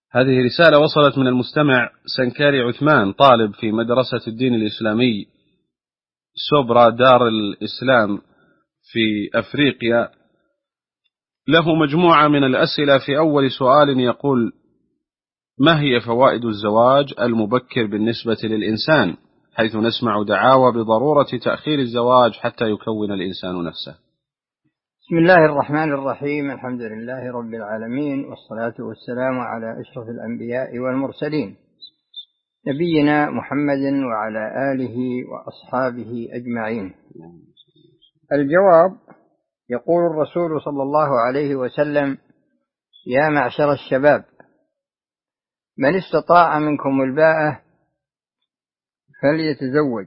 هذه رسالة وصلت من المستمع سنكاري عثمان، طالب في مدرسة الدين الإسلامي سوبرا دار الإسلام في أفريقيا. له مجموعة من الأسئلة. في أول سؤال يقول: ما هي فوائد الزواج المبكر بالنسبة للإنسان، حيث نسمع دعاوى بضرورة تأخير الزواج حتى يكون الإنسان نفسه؟ بسم الله الرحمن الرحيم. الحمد لله رب العالمين، والصلاة والسلام على أشرف الأنبياء والمرسلين، نبينا محمد وعلى آله وأصحابه أجمعين. الجواب: يقول الرسول صلى الله عليه وسلم: يا معشر الشباب، من استطاع منكم الباءة فليتزوج،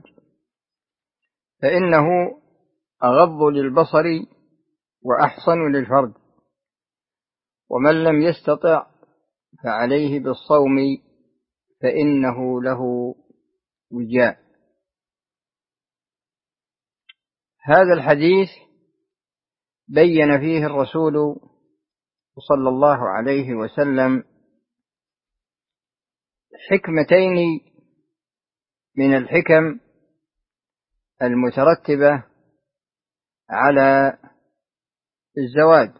فإنه أغض للبصر وأحصن للفرج، ومن لم يستطع فعليه بالصوم فإنه له وجاء. هذا الحديث بين فيه الرسول صلى الله عليه وسلم حكمتين من الحكم المترتبة على الزواج،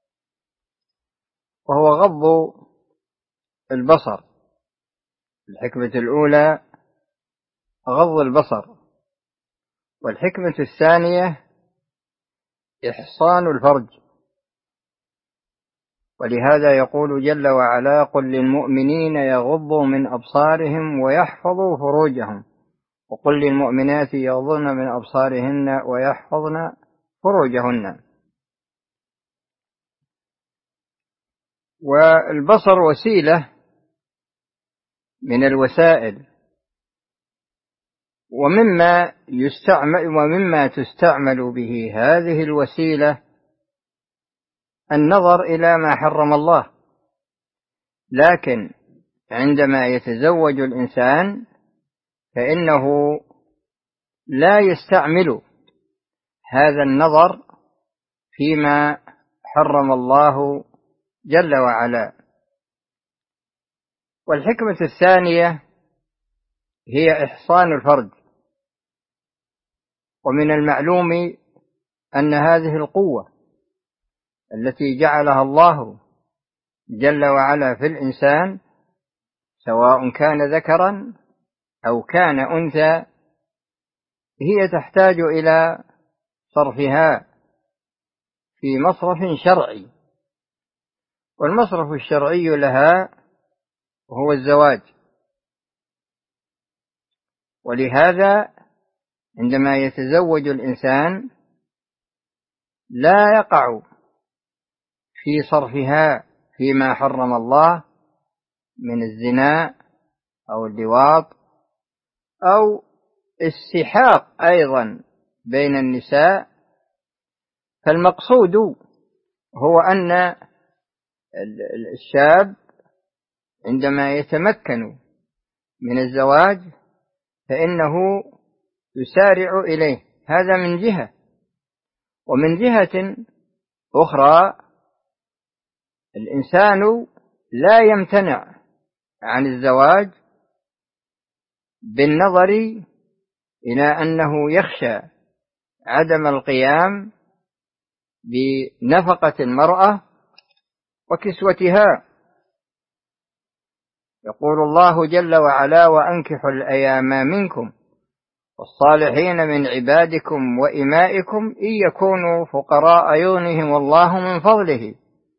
وهو غض البصر. الحكمة الأولى غض البصر، والحكمة الثانية إحصان الفرج. ولهذا يقول جل وعلا: قل للمؤمنين يغضوا من أبصارهم ويحفظوا فروجهم، وقل للمؤمنات يغضن من أبصارهن ويحفظن فروجهن. والبصر وسيلة من الوسائل، ومما تستعمل به هذه الوسيلة النظر إلى ما حرم الله. لكن عندما يتزوج الإنسان فإنه لا يستعمل هذا النظر فيما حرم الله جل وعلا. والحكمة الثانية هي إحصان الفرج. ومن المعلوم أن هذه القوة التي جعلها الله جل وعلا في الإنسان، سواء كان ذكرا أو كان أنثى، هي تحتاج إلى صرفها في مصرف شرعي، والمصرف الشرعي لها هو الزواج. ولهذا عندما يتزوج الإنسان لا يقع في صرفها فيما حرم الله من الزنا أو اللواط أو السحاق أيضا بين النساء. فالمقصود هو أن الشاب عندما يتمكن من الزواج فإنه يسارع إليه، هذا من جهة. ومن جهة أخرى الإنسان لا يمتنع عن الزواج بالنظر إلى أنه يخشى عدم القيام بنفقة المرأة وكسوتها. يقول الله جل وعلا: وأنكحوا الأيام منكم والصالحين من عبادكم وإمائكم إن يكونوا فقراء يغنهم الله من فضله.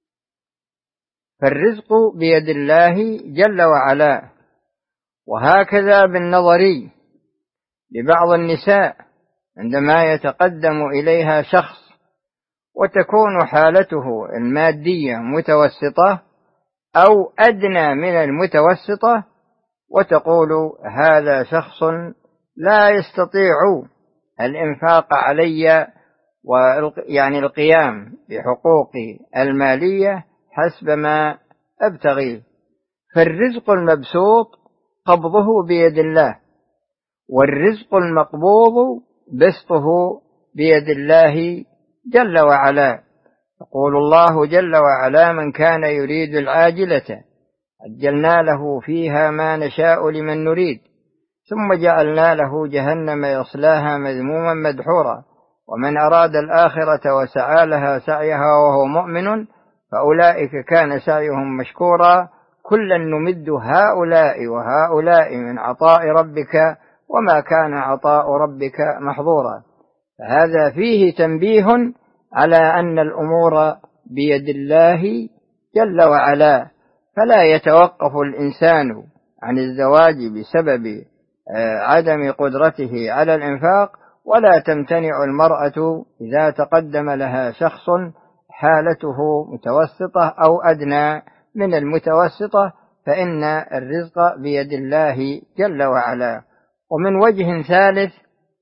فالرزق بيد الله جل وعلا. وهكذا بالنظر لبعض النساء عندما يتقدم إليها شخص وتكون حالته المادية متوسطة أو أدنى من المتوسطة، وتقول: هذا شخص لا يستطيع الإنفاق علي يعني القيام بحقوقي المالية حسب ما أبتغي. فالرزق المبسوط قبضه بيد الله، والرزق المقبوض بسطه بيد الله جل وعلا. يقول الله جل وعلا: من كان يريد العاجلة عجلنا له فيها ما نشاء لمن نريد ثم جعلنا له جهنم يصلاها مذموما مدحورا ومن أراد الآخرة وسعى لها سعيها وهو مؤمن فأولئك كان سعيهم مشكورا كلا نمد هؤلاء وهؤلاء من عطاء ربك وما كان عطاء ربك محظورا. فهذا فيه تنبيه على أن الأمور بيد الله جل وعلا، فلا يتوقف الإنسان عن الزواج بسبب عدم قدرته على الإنفاق، ولا تمتنع المرأة إذا تقدم لها شخص حالته متوسطة أو أدنى من المتوسطة، فإن الرزق بيد الله جل وعلا. ومن وجه ثالث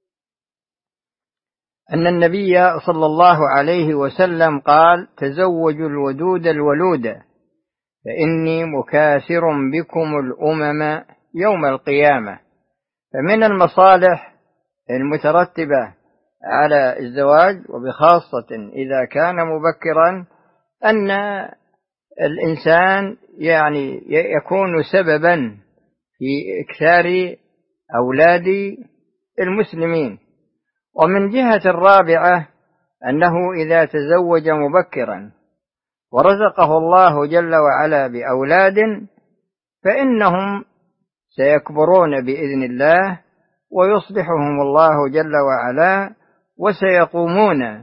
أن النبي صلى الله عليه وسلم قال: تزوجوا الودود الولود فإني مكاثر بكم الأمم يوم القيامة. فمن المصالح المترتبة على الزواج وبخاصة إذا كان مبكرا أن الإنسان يكون سببا في إكثار أولاد المسلمين. ومن جهة الرابعة أنه إذا تزوج مبكرا ورزقه الله جل وعلا بأولاد فإنهم سيكبرون بإذن الله ويصلحهم الله جل وعلا وسيقومون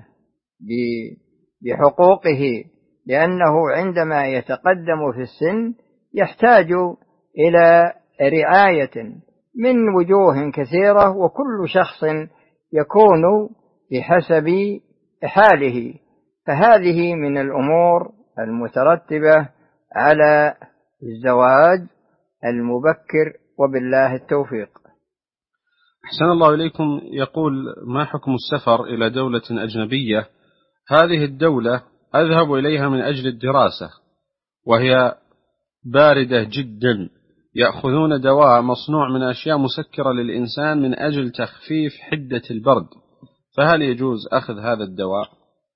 بحقوقه، لأنه عندما يتقدم في السن يحتاج إلى رعاية من وجوه كثيرة، وكل شخص يكون بحسب حاله. فهذه من الأمور المترتبة على الزواج المبكر، وبالله التوفيق. أحسن الله إليكم. يقول: ما حكم السفر إلى دولة أجنبية؟ هذه الدولة أذهب إليها من أجل الدراسة وهي باردة جدا، يأخذون دواء مصنوع من أشياء مسكرة للإنسان من أجل تخفيف حدة البرد، فهل يجوز أخذ هذا الدواء؟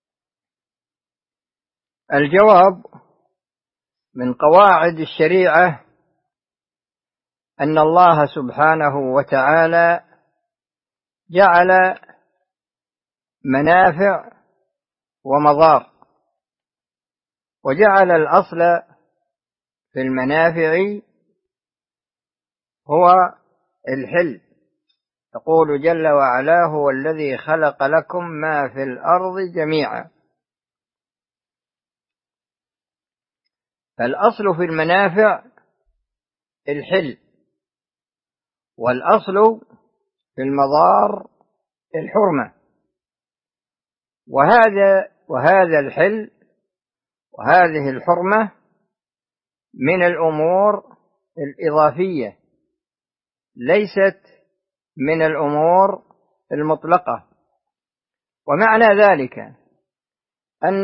الجواب: من قواعد الشريعة أن الله سبحانه وتعالى جعل منافع ومضار، وجعل الأصل في المنافع هو الحل. يقول جل وعلا: هو الذي خلق لكم ما في الأرض جميعا. فالأصل في المنافع الحل، والأصل في المضار الحرمة. وهذا الحل وهذه الحرمة من الأمور الإضافية، ليست من الأمور المطلقة. ومعنى ذلك أن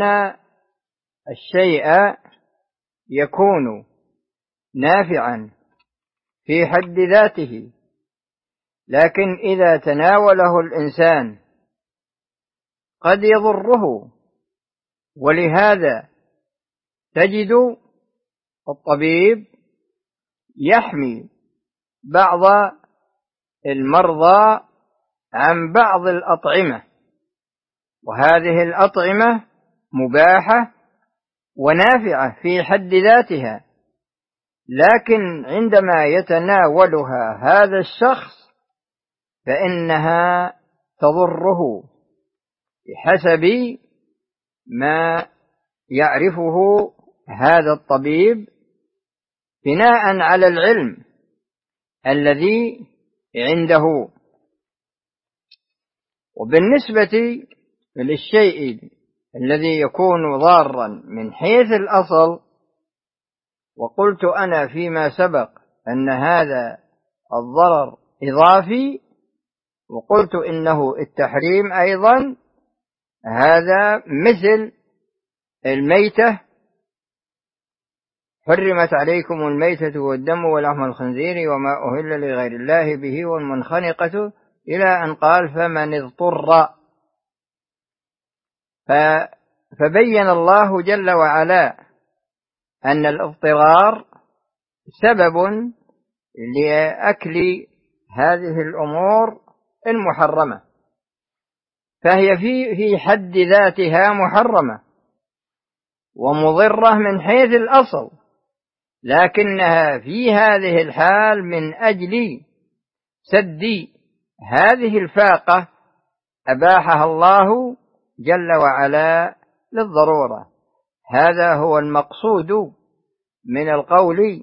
الشيء يكون نافعا في حد ذاته، لكن إذا تناوله الإنسان قد يضره. ولهذا تجد الطبيب يحمي بعض المرضى عن بعض الأطعمة، وهذه الأطعمة مباحة ونافعة في حد ذاتها، لكن عندما يتناولها هذا الشخص فإنها تضره بحسب ما يعرفه هذا الطبيب بناء على العلم الذي عنده. وبالنسبة للشيء الذي يكون ضارا من حيث الأصل، وقلت أنا فيما سبق أن هذا الضرر إضافي، وقلت إنه التحريم أيضا، هذا مثل الميتة: حرمت عليكم الميتة والدم ولحم الخنزير وما أهل لغير الله به والمنخنقة، إلى أن قال: فمن اضطر. فبين الله جل وعلا أن الاضطرار سبب لأكل هذه الأمور المحرمة، فهي في حد ذاتها محرمة ومضرة من حيث الأصل، لكنها في هذه الحال من أجل سد هذه الفاقة أباحها الله جل وعلا للضرورة. هذا هو المقصود من القول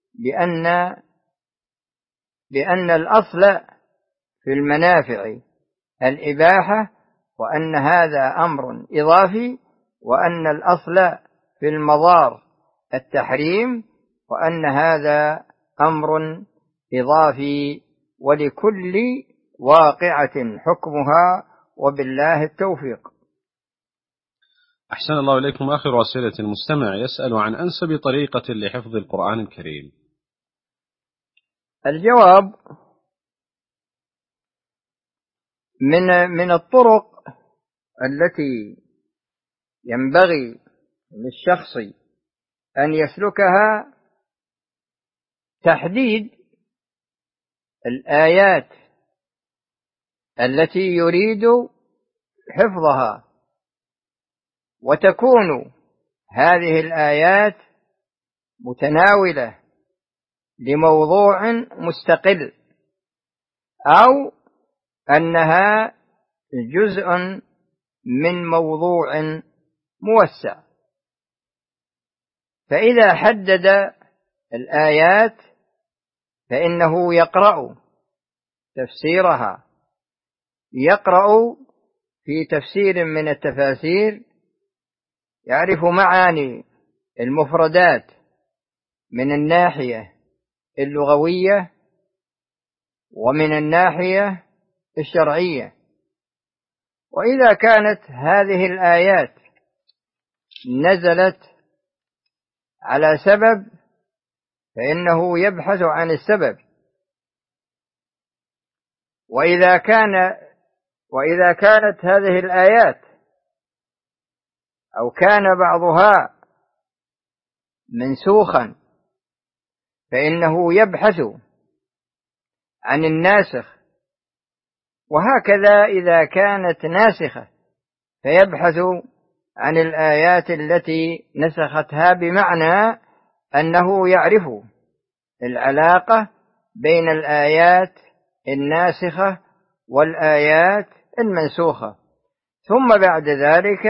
بأن الأصل في المنافع الإباحة، وأن هذا أمر إضافي، وأن الأصل في المضار التحريم، وأن هذا أمر إضافي، ولكل واقعة حكمها، وبالله التوفيق. أحسن الله إليكم. آخر أسئلة المستمع يسأل عن أنسب طريقة لحفظ القرآن الكريم. الجواب: من الطرق التي ينبغي للشخص أن يسلكها تحديد الآيات التي يريد حفظها، وتكون هذه الآيات متناولة لموضوع مستقل، أو أنها جزء من موضوع موسع. فإذا حدد الآيات فإنه يقرأ تفسيرها، يقرأ في تفسير من التفاسير، يعرف معاني المفردات من الناحية اللغوية ومن الناحية الشرعية. وإذا كانت هذه الآيات نزلت على سبب فإنه يبحث عن السبب، وإذا كانت هذه الآيات أو كان بعضها منسوخا فإنه يبحث عن الناسخ، وهكذا إذا كانت ناسخة فيبحث عن الآيات التي نسختها، بمعنى أنه يعرف العلاقة بين الآيات الناسخة والآيات المنسوخة، ثم بعد ذلك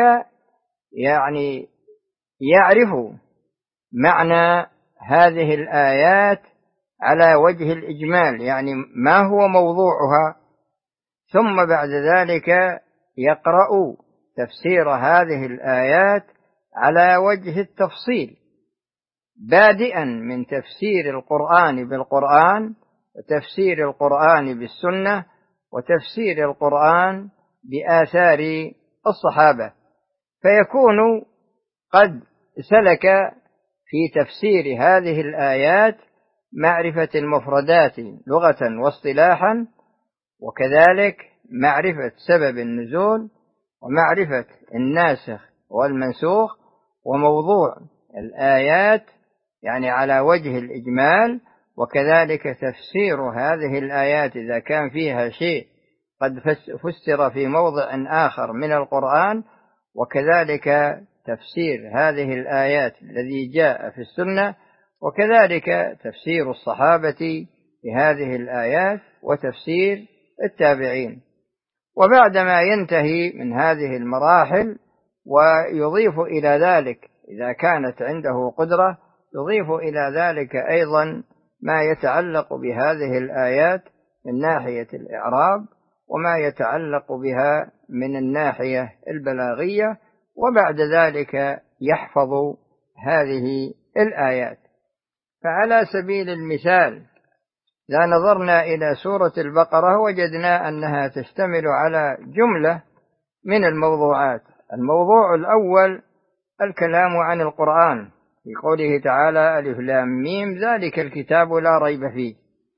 يعرف معنى هذه الآيات على وجه الإجمال، يعني ما هو موضوعها، ثم بعد ذلك يقرأ تفسير هذه الآيات على وجه التفصيل، بادئا من تفسير القرآن بالقرآن، وتفسير القرآن بالسنة، وتفسير القرآن بآثار الصحابة، فيكون قد سلك في تفسير هذه الآيات معرفة المفردات لغة واصطلاحا، وكذلك معرفة سبب النزول، ومعرفة الناسخ والمنسوخ، وموضوع الآيات يعني على وجه الإجمال، وكذلك تفسير هذه الآيات إذا كان فيها شيء قد فسر في موضع آخر من القرآن، وكذلك تفسير هذه الآيات الذي جاء في السنة، وكذلك تفسير الصحابة لهذه الآيات، وتفسير التابعين. وبعدما ينتهي من هذه المراحل ويضيف إلى ذلك إذا كانت عنده قدرة، يضيف إلى ذلك أيضا ما يتعلق بهذه الآيات من ناحية الإعراب، وما يتعلق بها من الناحية البلاغية، وبعد ذلك يحفظ هذه الآيات. فعلى سبيل المثال إذا نظرنا إلى سورة البقرة وجدنا أنها تشتمل على جملة من الموضوعات. الموضوع الأول الكلام عن القرآن في قوله تعالى: ألف لام ميم ذلك الكتاب لا ريب فيه.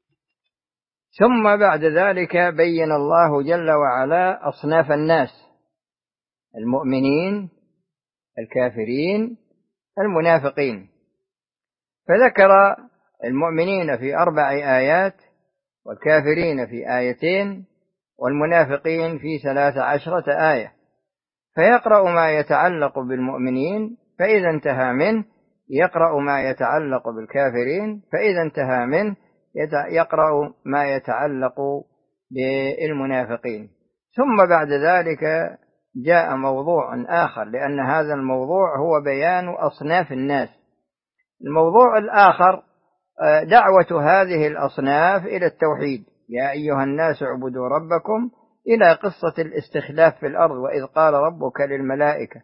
ثم بعد ذلك بين الله جل وعلا أصناف الناس: المؤمنين، الكافرين، المنافقين، فذكر المؤمنين في 4 آيات، والكافرين في آيتين، والمنافقين في 13 آية، فيقرأ ما يتعلق بالمؤمنين، فإذا انتهى منه يقرأ ما يتعلق بالكافرين، فإذا انتهى منه يقرأ ما يتعلق بالمنافقين. ثم بعد ذلك جاء موضوع آخر، لأن هذا الموضوع هو بيان أصناف الناس. الموضوع الآخر دعوة هذه الأصناف إلى التوحيد، يا أيها الناس اعبدوا ربكم، إلى قصة الاستخلاف في الأرض، وإذ قال ربك للملائكة،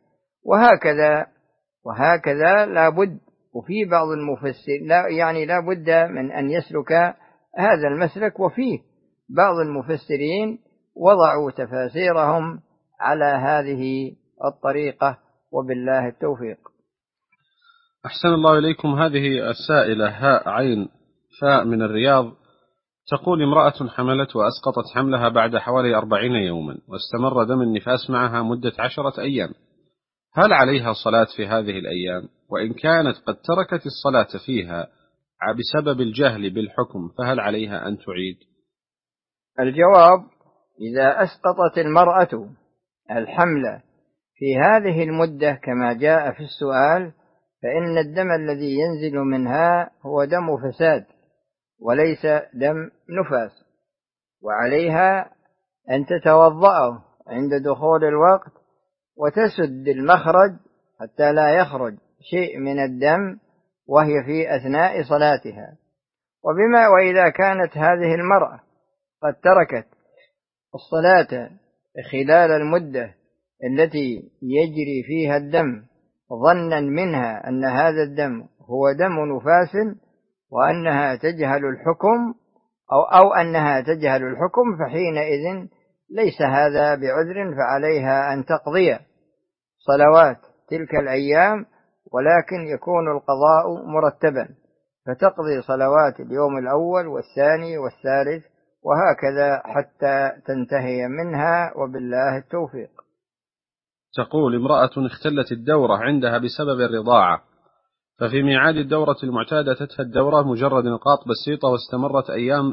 وهكذا لا بد. وفي بعض المفسرين لا بد من أن يسلك هذا المسلك، وفيه بعض المفسرين وضعوا تفاسيرهم على هذه الطريقة، وبالله التوفيق. أحسن الله إليكم. هذه السائلة هاء عين فاء من الرياض تقول: امرأة حملت وأسقطت حملها بعد حوالي 40 يوما، واستمر دم النفاس معها مدة 10 أيام، هل عليها صلاة في هذه الأيام؟ وإن كانت قد تركت الصلاة فيها بسبب الجهل بالحكم، فهل عليها أن تعيد؟ الجواب: إذا أسقطت المرأة الحمل في هذه المدة كما جاء في السؤال، فإن الدم الذي ينزل منها هو دم فساد وليس دم نفاس، وعليها أن تتوضأ عند دخول الوقت وتسد المخرج حتى لا يخرج شيء من الدم وهي في أثناء صلاتها. وإذا كانت هذه المرأة قد تركت الصلاة خلال المدة التي يجري فيها الدم ظنا منها أن هذا الدم هو دم نفاس، وأنها تجهل الحكم أو أنها تجهل الحكم، فحينئذ ليس هذا بعذر، فعليها أن تقضي صلوات تلك الأيام، ولكن يكون القضاء مرتبا، فتقضي صلوات اليوم الأول والثاني والثالث وهكذا حتى تنتهي منها، وبالله التوفيق. تقول: امرأة اختلت الدورة عندها بسبب الرضاعة، ففي ميعاد الدورة المعتادة تتفى الدورة مجرد نقاط بسيطة، واستمرت أيام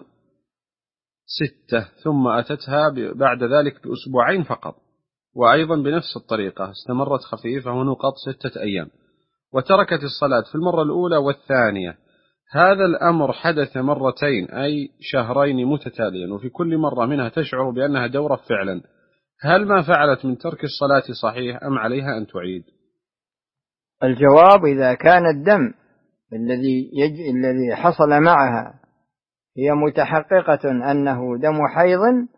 6، ثم أتتها بعد ذلك بأسبوعين فقط، وأيضا بنفس الطريقة استمرت خفيفة ونقاط 6 أيام، وتركت الصلاة في المرة الأولى والثانية. هذا الأمر حدث مرتين، أي شهرين متتاليا، وفي كل مرة منها تشعر بأنها دورة فعلا. هل ما فعلت من ترك الصلاة صحيح أم عليها أن تعيد؟ الجواب: إذا كان الدم الذي حصل معها هي متحققة أنه دم حيض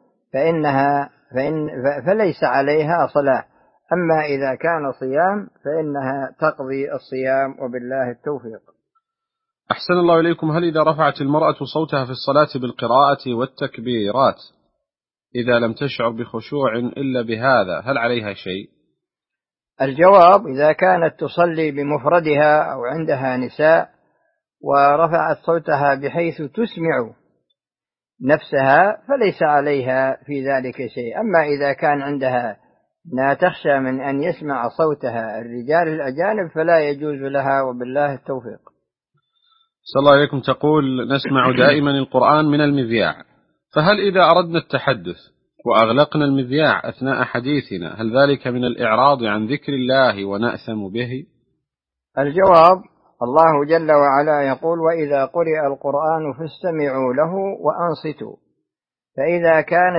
فليس عليها صلاة. أما إذا كان صيام فإنها تقضي الصيام، وبالله التوفيق. أحسن الله إليكم. هل إذا رفعت المرأة صوتها في الصلاة بالقراءة والتكبيرات إذا لم تشعر بخشوع إلا بهذا، هل عليها شيء؟ الجواب: إذا كانت تصلي بمفردها أو عندها نساء ورفعت صوتها بحيث تسمع نفسها فليس عليها في ذلك شيء. أما إذا كان عندها لا تخشى من أن يسمع صوتها الرجال الأجانب فلا يجوز لها، وبالله التوفيق. صلى الله عليكم. تقول: نسمع دائما القرآن من المذياع، فهل إذا أردنا التحدث وأغلقنا المذياع أثناء حديثنا هل ذلك من الإعراض عن ذكر الله ونأثم به؟ الجواب: الله جل وعلا يقول: وإذا قرئ القرآن فاستمعوا له وأنصتوا. فإذا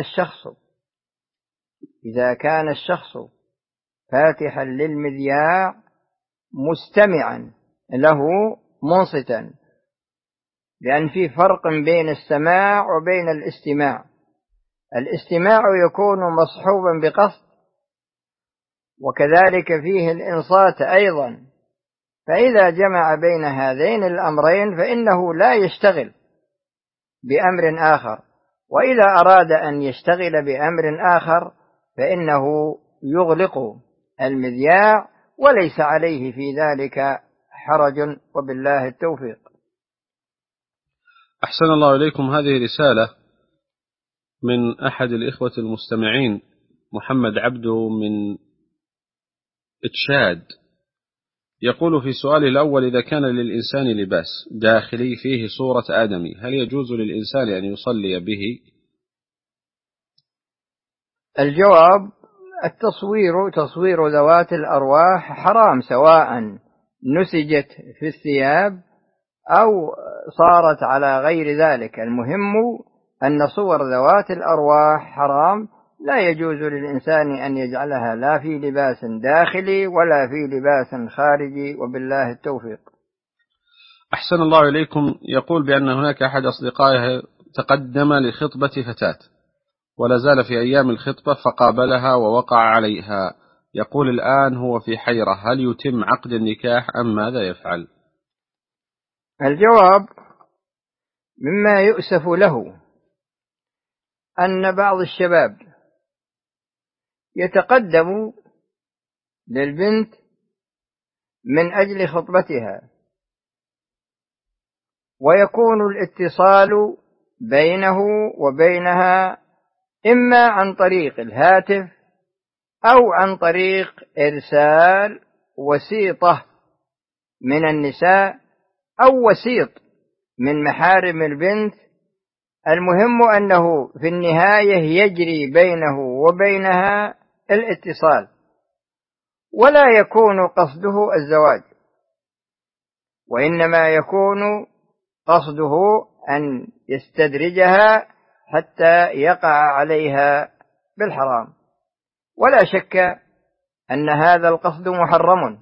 كان الشخص فاتحا للمذياع مستمعا له منصتا، لأن في فرق بين السماع وبين الاستماع. الاستماع يكون مصحوبا بقصد، وكذلك فيه الإنصات أيضا. فإذا جمع بين هذين الأمرين فإنه لا يشتغل بأمر آخر، وإذا أراد أن يشتغل بأمر آخر فإنه يغلق المذياع، وليس عليه في ذلك حرج، وبالله التوفيق. أحسن الله إليكم. هذه رسالة من أحد الإخوة المستمعين، محمد عبده من إتشاد، يقول في سؤاله الأول: إذا كان للإنسان لباس داخلي فيه صورة آدمي، هل يجوز للإنسان أن يصلي به؟ الجواب: تصوير ذوات الأرواح حرام، سواء نسجت في الثياب أو صارت على غير ذلك. المهم أن صور ذوات الأرواح حرام، لا يجوز للإنسان أن يجعلها لا في لباس داخلي ولا في لباس خارجي، وبالله التوفيق. أحسن الله إليكم. يقول بأن هناك أحد أصدقائه تقدم لخطبة فتاة ولا زال في أيام الخطبة فقابلها ووقع عليها. يقول الآن هو في حيرة، هل يتم عقد النكاح أم ماذا يفعل؟ الجواب: مما يؤسف له أن بعض الشباب يتقدم للبنت من أجل خطبتها، ويكون الاتصال بينه وبينها إما عن طريق الهاتف أو عن طريق إرسال وسيطة من النساء أو وسيط من محارم البنت. المهم أنه في النهاية يجري بينه وبينها الاتصال، ولا يكون قصده الزواج، وإنما يكون قصده أن يستدرجها حتى يقع عليها بالحرام. ولا شك أن هذا القصد محرم،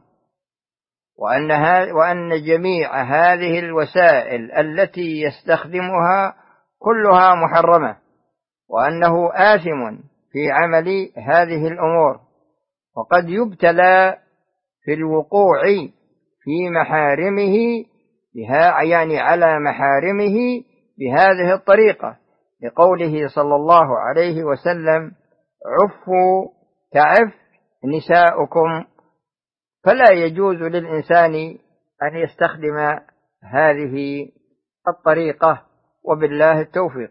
وأن جميع هذه الوسائل التي يستخدمها كلها محرمة، وأنه آثم في عمل هذه الأمور، وقد يبتلى في الوقوع في محارمه يعني على محارمه بهذه الطريقة، لقوله صلى الله عليه وسلم: عفوا تعف نساؤكم. فلا يجوز للإنسان أن يستخدم هذه الطريقة، وبالله التوفيق.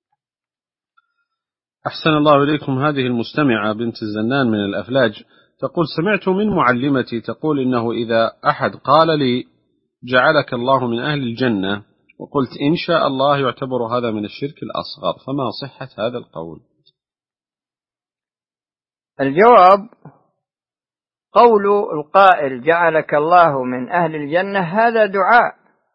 أحسن الله إليكم. هذه المستمعة بنت الزنان من الأفلاج تقول: سمعت من معلمتي تقول إنه إذا أحد قال لي جعلك الله من أهل الجنة وقلت إن شاء الله، يعتبر هذا من الشرك الأصغر، فما صحة هذا القول؟ الجواب: قول القائل جعلك الله من أهل الجنة هذا دعاء،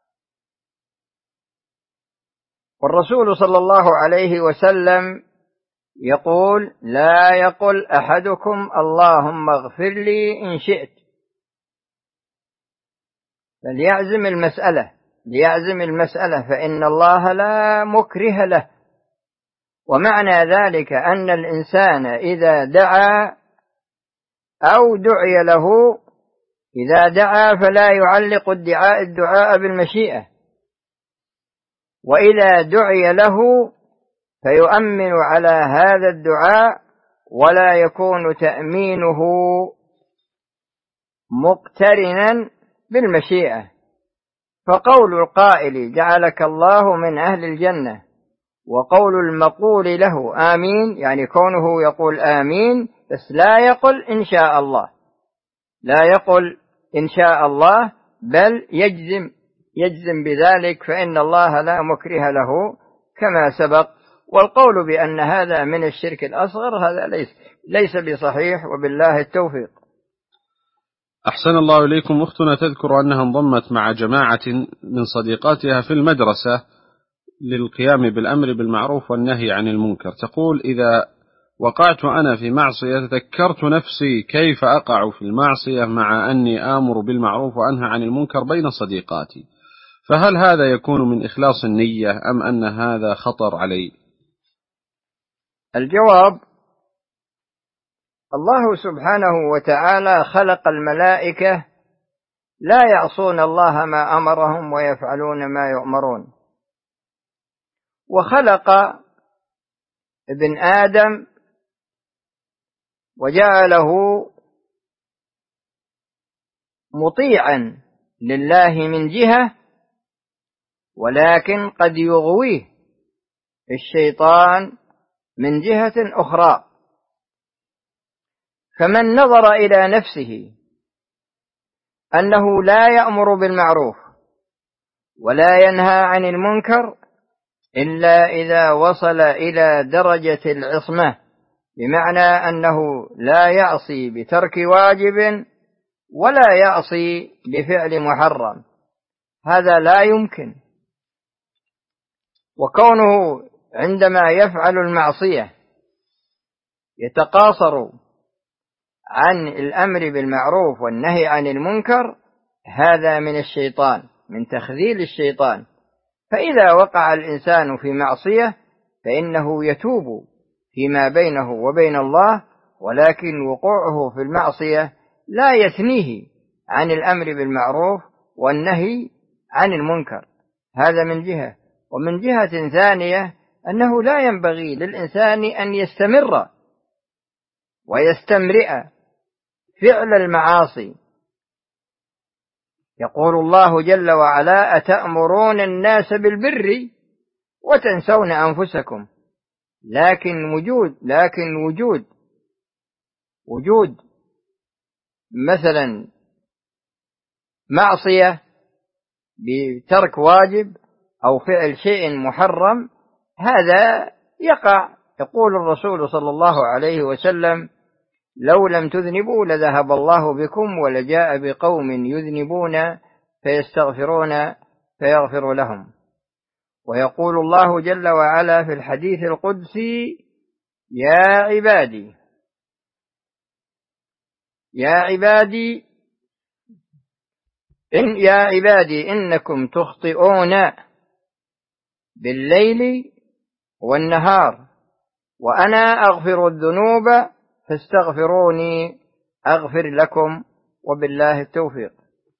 والرسول صلى الله عليه وسلم يقول: لا يقل أحدكم اللهم اغفر لي إن شئت، بل ليعزم المسألة فإن الله لا مكره له. ومعنى ذلك أن الإنسان إذا دعا أو دعي له، إذا دعا فلا يعلق الدعاء بالمشيئة، وإذا دعي له فيؤمن على هذا الدعاء، ولا يكون تأمينه مقترنا بالمشيئة. فقول القائل جعلك الله من أهل الجنة وقول المقول له آمين، يعني كونه يقول آمين، بس لا يقل إن شاء الله، لا يقل إن شاء الله، بل يجزم بذلك، فإن الله لا مكره له كما سبق. والقول بأن هذا من الشرك الأصغر هذا ليس بصحيح، وبالله التوفيق. أحسن الله إليكم. أختنا تذكر أنها انضمت مع جماعة من صديقاتها في المدرسة للقيام بالأمر بالمعروف والنهي عن المنكر. تقول: إذا وقعت أنا في معصية تذكرت نفسي كيف أقع في المعصية مع أني آمر بالمعروف وأنهى عن المنكر بين صديقاتي، فهل هذا يكون من إخلاص النية أم أن هذا خطر علي؟ الجواب: الله سبحانه وتعالى خلق الملائكة لا يعصون الله ما أمرهم ويفعلون ما يؤمرون، وخلق ابن آدم وجعله مطيعا لله من جهة، ولكن قد يغويه الشيطان من جهة أخرى. فمن نظر إلى نفسه أنه لا يأمر بالمعروف ولا ينهى عن المنكر إلا إذا وصل إلى درجة العصمة، بمعنى أنه لا يعصي بترك واجب ولا يعصي بفعل محرم، هذا لا يمكن. وكونه عندما يفعل المعصية يتقاصر عن الأمر بالمعروف والنهي عن المنكر، هذا من الشيطان، من تخذيل الشيطان. فإذا وقع الإنسان في معصية فإنه يتوب فيما بينه وبين الله، ولكن وقوعه في المعصية لا يثنيه عن الأمر بالمعروف والنهي عن المنكر، هذا من جهة. ومن جهة ثانية أنه لا ينبغي للإنسان أن يستمر ويستمرئ فعل المعاصي. يقول الله جل وعلا: أتأمرون الناس بالبر وتنسون أنفسكم. لكن وجود مثلا معصية بترك واجب أو فعل شيء محرم، هذا يقع. يقول الرسول صلى الله عليه وسلم: لو لم تذنبوا لذهب الله بكم ولجاء بقوم يذنبون فيستغفرون فيغفر لهم. ويقول الله جل وعلا في الحديث القدسي: يا عبادي إنكم تخطئون بالليل والنهار وأنا أغفر الذنوب فاستغفروني أغفر لكم وبالله التوفيق.